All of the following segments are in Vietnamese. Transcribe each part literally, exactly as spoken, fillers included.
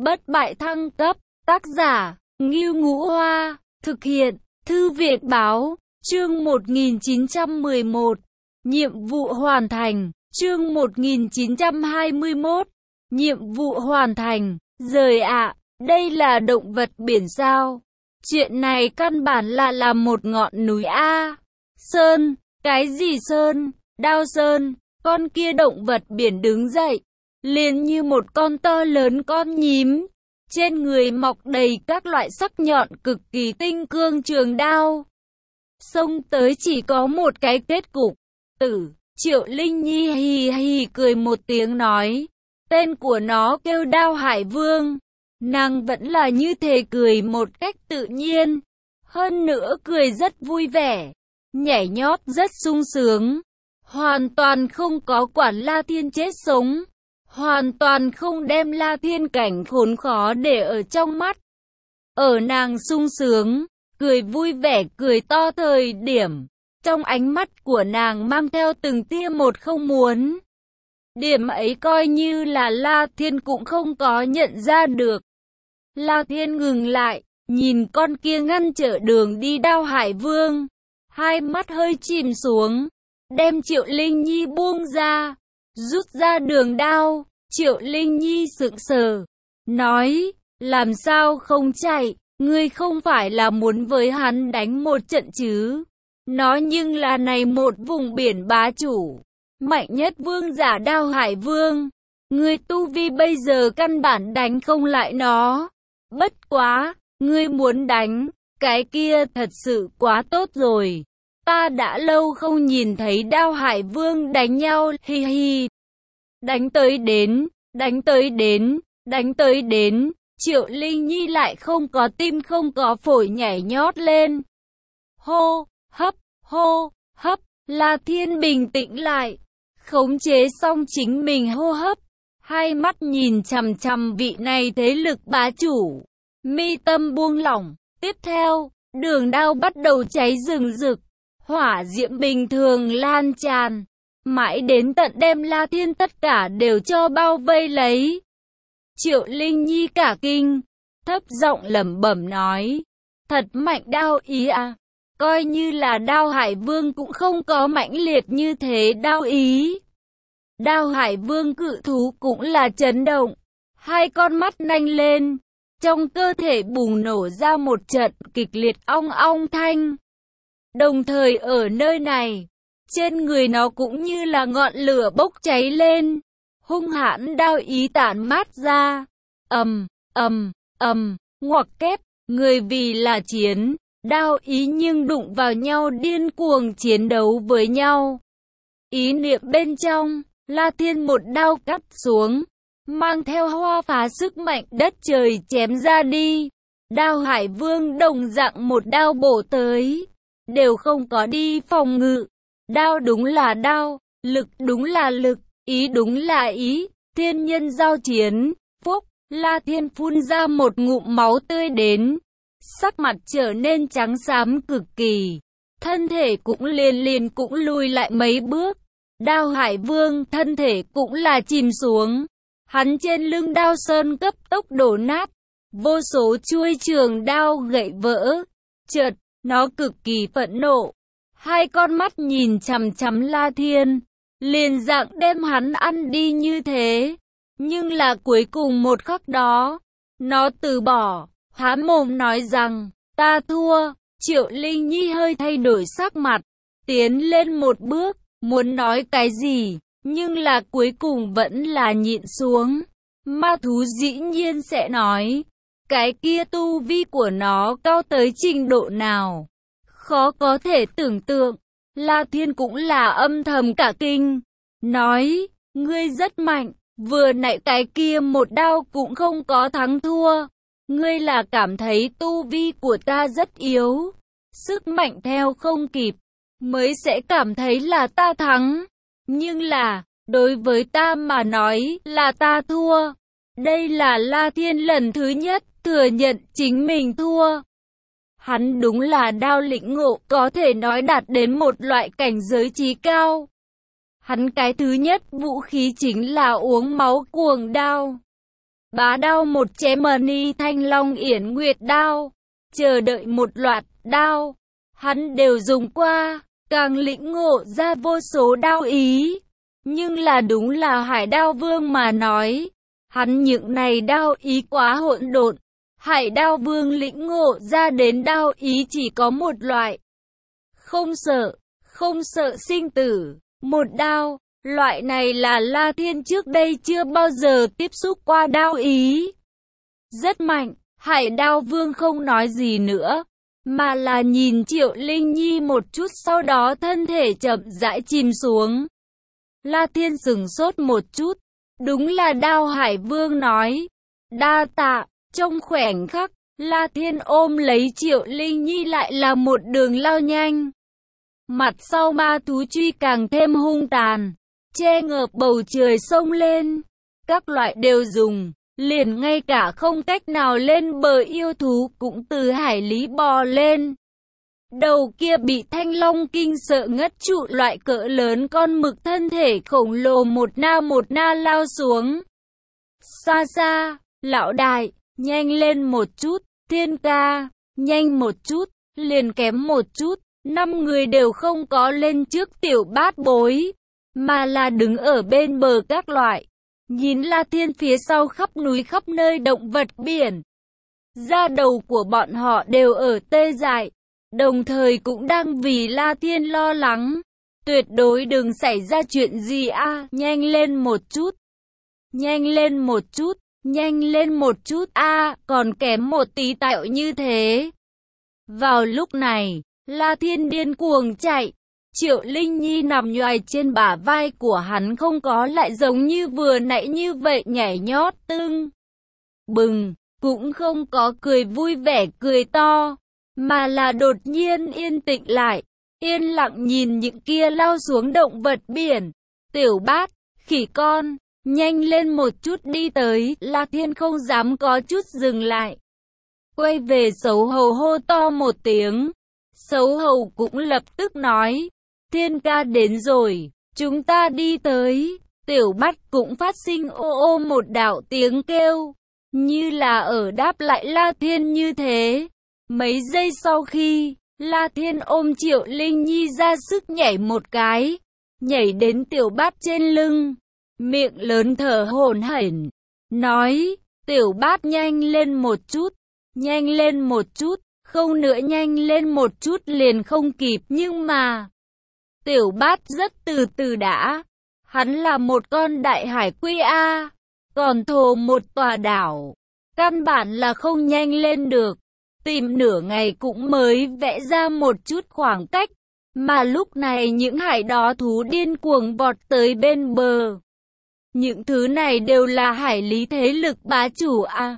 Bất bại thăng cấp, tác giả, Ngưu Ngũ Hoa, thực hiện, Thư viện Báo, chương một nghìn chín trăm mười một, nhiệm vụ hoàn thành, chương một nghìn chín trăm hai mươi mốt, nhiệm vụ hoàn thành, rời ạ, đây là động vật biển sao? Chuyện này căn bản là là một ngọn núi A. Sơn, cái gì Sơn? Đao Sơn, con kia động vật biển đứng dậy, liền như một con to lớn con nhím. Trên người mọc đầy các loại sắc nhọn cực kỳ tinh cương trường đao. Xông tới chỉ có một cái kết cục, tử. Triệu Linh Nhi hì hì cười một tiếng nói, tên của nó kêu Đao Hải Vương. Nàng vẫn là như thế cười một cách tự nhiên, hơn nữa cười rất vui vẻ, nhảy nhót rất sung sướng, hoàn toàn không có quản La Thiên chết sống, hoàn toàn không đem La Thiên cảnh khốn khó để ở trong mắt. Ở nàng sung sướng, cười vui vẻ cười to thời điểm, trong ánh mắt của nàng mang theo từng tia một không muốn. Điểm ấy coi như là La Thiên cũng không có nhận ra được. La Thiên ngừng lại, nhìn con kia ngăn trở đường đi Đao Hải Vương, hai mắt hơi chìm xuống, đem Triệu Linh Nhi buông ra, rút ra đường đao. Triệu Linh Nhi sững sờ, nói, làm sao không chạy, ngươi không phải là muốn với hắn đánh một trận chứ? Nó nhưng là này một vùng biển bá chủ, mạnh nhất vương giả Đao Hải Vương, ngươi tu vi bây giờ căn bản đánh không lại nó. Bất quá, ngươi muốn đánh, cái kia thật sự quá tốt rồi. Ta đã lâu không nhìn thấy Đao Hải Vương đánh nhau, hi hi. Đánh tới đến, đánh tới đến, đánh tới đến, Triệu Linh Nhi lại không có tim không có phổi nhảy nhót lên. Hô, hấp, hô, hấp, La Thiên bình tĩnh lại, khống chế xong chính mình hô hấp, hai mắt nhìn chằm chằm vị này thế lực bá chủ, mi tâm buông lỏng. Tiếp theo, đường đao bắt đầu cháy rừng rực, hỏa diễm bình thường lan tràn, mãi đến tận đem La Thiên tất cả đều cho bao vây lấy. Triệu Linh Nhi cả kinh, thấp giọng lẩm bẩm nói, thật mạnh đao ý à, coi như là Đao Hải Vương cũng không có mãnh liệt như thế đao ý. Đao Hải Vương cự thú cũng là chấn động, hai con mắt nanh lên, trong cơ thể bùng nổ ra một trận kịch liệt ong ong thanh. Đồng thời ở nơi này, trên người nó cũng như là ngọn lửa bốc cháy lên, hung hãn đao ý tản mát ra, ầm, ầm, ầm, ngoặc kép, người vì là chiến, đao ý nhưng đụng vào nhau điên cuồng chiến đấu với nhau. Ý niệm bên trong, La Thiên một đao cắt xuống, mang theo hoa phá sức mạnh đất trời chém ra đi. Đao Hải Vương đồng dạng một đao bổ tới, đều không có đi phòng ngự. Đao đúng là đao, lực đúng là lực, ý đúng là ý, thiên nhân giao chiến. Phúc, La Thiên phun ra một ngụm máu tươi đến, sắc mặt trở nên trắng xám cực kỳ, thân thể cũng liền liền cũng lùi lại mấy bước. Đao Hải Vương thân thể cũng là chìm xuống, hắn trên lưng đao sơn cấp tốc đổ nát, vô số chuôi trường đao gãy vỡ. Chợt, nó cực kỳ phẫn nộ, hai con mắt nhìn chằm chằm La Thiên, liền dạng đem hắn ăn đi như thế. Nhưng là cuối cùng một khắc đó, nó từ bỏ, há mồm nói rằng, ta thua. Triệu Linh Nhi hơi thay đổi sắc mặt, tiến lên một bước, muốn nói cái gì, nhưng là cuối cùng vẫn là nhịn xuống. Ma thú dĩ nhiên sẽ nói, cái kia tu vi của nó cao tới trình độ nào, khó có thể tưởng tượng. La Thiên cũng là âm thầm cả kinh, nói, ngươi rất mạnh, vừa nãy cái kia một đao cũng không có thắng thua. Ngươi là cảm thấy tu vi của ta rất yếu, sức mạnh theo không kịp, mới sẽ cảm thấy là ta thắng. Nhưng là, đối với ta mà nói là ta thua. Đây là La Thiên lần thứ nhất thừa nhận chính mình thua. Hắn đúng là đao lĩnh ngộ có thể nói đạt đến một loại cảnh giới trí cao. Hắn cái thứ nhất vũ khí chính là uống máu cuồng đao. Bá đao một chém mani thanh long yển nguyệt đao, chờ đợi một loạt đao, hắn đều dùng qua, càng lĩnh ngộ ra vô số đao ý. Nhưng là đúng là Hải Đao Vương mà nói, hắn những này đao ý quá hỗn độn. Hải Đao Vương lĩnh ngộ ra đến đao ý chỉ có một loại. Không sợ, không sợ sinh tử, một đao. Loại này là La Thiên trước đây chưa bao giờ tiếp xúc qua đao ý. Rất mạnh, Hải Đao Vương không nói gì nữa, mà là nhìn Triệu Linh Nhi một chút, sau đó thân thể chậm rãi chìm xuống. La Thiên sửng sốt một chút, đúng là Đao Hải Vương nói. Đa tạ, trong khoảnh khắc, La Thiên ôm lấy Triệu Linh Nhi lại là một đường lao nhanh. Mặt sau ma thú truy càng thêm hung tàn, che ngợp bầu trời sông lên, các loại đều dùng, liền ngay cả không cách nào lên bờ yêu thú cũng từ hải lý bò lên. Đầu kia bị Thanh Long kinh sợ ngất trụ, loại cỡ lớn con mực thân thể khổng lồ một na một na lao xuống. Xa xa, lão đại, nhanh lên một chút, Thiên ca, nhanh một chút, liền kém một chút, năm người đều không có lên trước Tiểu Bát Bối, mà là đứng ở bên bờ các loại. Nhìn La Thiên phía sau khắp núi khắp nơi động vật biển. Da đầu của bọn họ đều ở tê dại, đồng thời cũng đang vì La Thiên lo lắng. Tuyệt đối đừng xảy ra chuyện gì a, à, nhanh lên một chút. Nhanh lên một chút, nhanh lên một chút a, à, còn kém một tí tẹo như thế. Vào lúc này, La Thiên điên cuồng chạy. Triệu Linh Nhi nằm nhoài trên bả vai của hắn, không có lại giống như vừa nãy như vậy nhảy nhót tưng bừng, cũng không có cười vui vẻ cười to, mà là đột nhiên yên tĩnh lại, yên lặng nhìn những kia lao xuống động vật biển. Tiểu Bát, khỉ con, nhanh lên một chút đi tới. La Thiên không dám có chút dừng lại, quay về Sấu Hầu hô to một tiếng. Sấu Hầu cũng lập tức nói, Thiên ca đến rồi, chúng ta đi tới. Tiểu Bát cũng phát sinh ô ô một đạo tiếng kêu, như là ở đáp lại La Thiên như thế. Mấy giây sau khi, La Thiên ôm Triệu Linh Nhi ra sức nhảy một cái, nhảy đến Tiểu Bát trên lưng, miệng lớn thở hổn hển, nói, Tiểu Bát nhanh lên một chút, nhanh lên một chút, không nữa nhanh lên một chút liền không kịp. Nhưng mà Tiểu Bát rất từ từ đã, hắn là một con đại hải quy a, còn thồ một tòa đảo, căn bản là không nhanh lên được, tìm nửa ngày cũng mới vẽ ra một chút khoảng cách, mà lúc này những hải đó thú điên cuồng vọt tới bên bờ. Những thứ này đều là hải lý thế lực bá chủ a.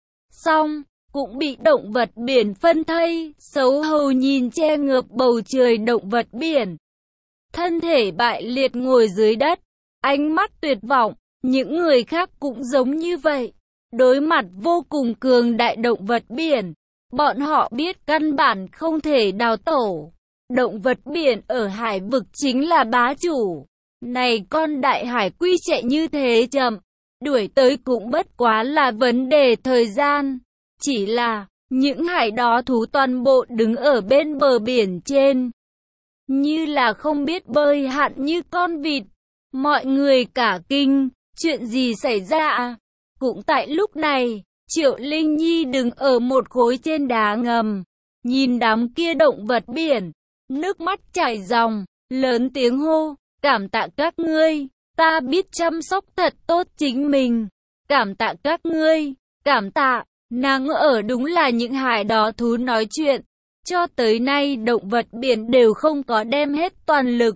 Xong, cũng bị động vật biển phân thây. Sấu Hầu nhìn che ngợp bầu trời động vật biển, thân thể bại liệt ngồi dưới đất, ánh mắt tuyệt vọng. Những người khác cũng giống như vậy, đối mặt vô cùng cường đại động vật biển, bọn họ biết căn bản không thể đào tổ. Động vật biển ở hải vực chính là bá chủ. Này con đại hải quy chạy như thế chậm, đuổi tới cũng bất quá là vấn đề thời gian. Chỉ là, những hải đó thú toàn bộ đứng ở bên bờ biển trên, như là không biết bơi hạn như con vịt. Mọi người cả kinh, chuyện gì xảy ra à? Cũng tại lúc này, Triệu Linh Nhi đứng ở một khối trên đá ngầm, nhìn đám kia động vật biển, nước mắt chảy ròng, lớn tiếng hô, cảm tạ các ngươi, ta biết chăm sóc thật tốt chính mình, cảm tạ các ngươi, cảm tạ. Nàng ở đúng là những hải đó thú nói chuyện, cho tới nay động vật biển đều không có đem hết toàn lực.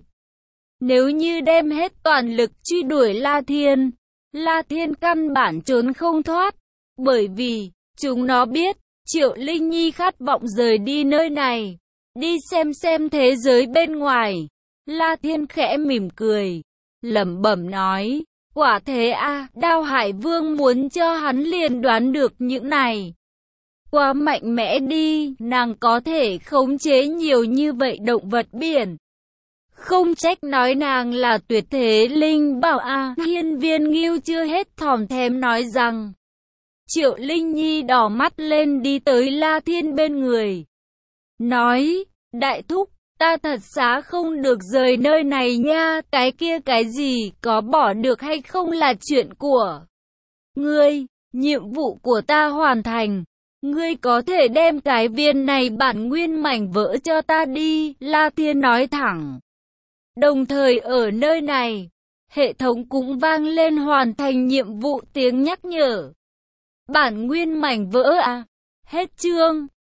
Nếu như đem hết toàn lực truy đuổi La Thiên, La Thiên căn bản trốn không thoát, bởi vì chúng nó biết Triệu Linh Nhi khát vọng rời đi nơi này, đi xem xem thế giới bên ngoài. La Thiên khẽ mỉm cười, lẩm bẩm nói, quả thế a, à, Đao Hải Vương muốn cho hắn liền đoán được những này. Quá mạnh mẽ đi, nàng có thể khống chế nhiều như vậy động vật biển. Không trách nói nàng là tuyệt thế linh bảo a. À. Hiên Viên Ngưu chưa hết thòm thèm nói rằng, Triệu Linh Nhi đỏ mắt lên đi tới La Thiên bên người. Nói, đại thúc, ta thật xá không được rời nơi này nha, cái kia cái gì, có bỏ được hay không là chuyện của ngươi, nhiệm vụ của ta hoàn thành. Ngươi có thể đem cái viên này bản nguyên mảnh vỡ cho ta đi, La Thiên nói thẳng. Đồng thời ở nơi này, hệ thống cũng vang lên hoàn thành nhiệm vụ tiếng nhắc nhở. Bản nguyên mảnh vỡ à? Hết chương.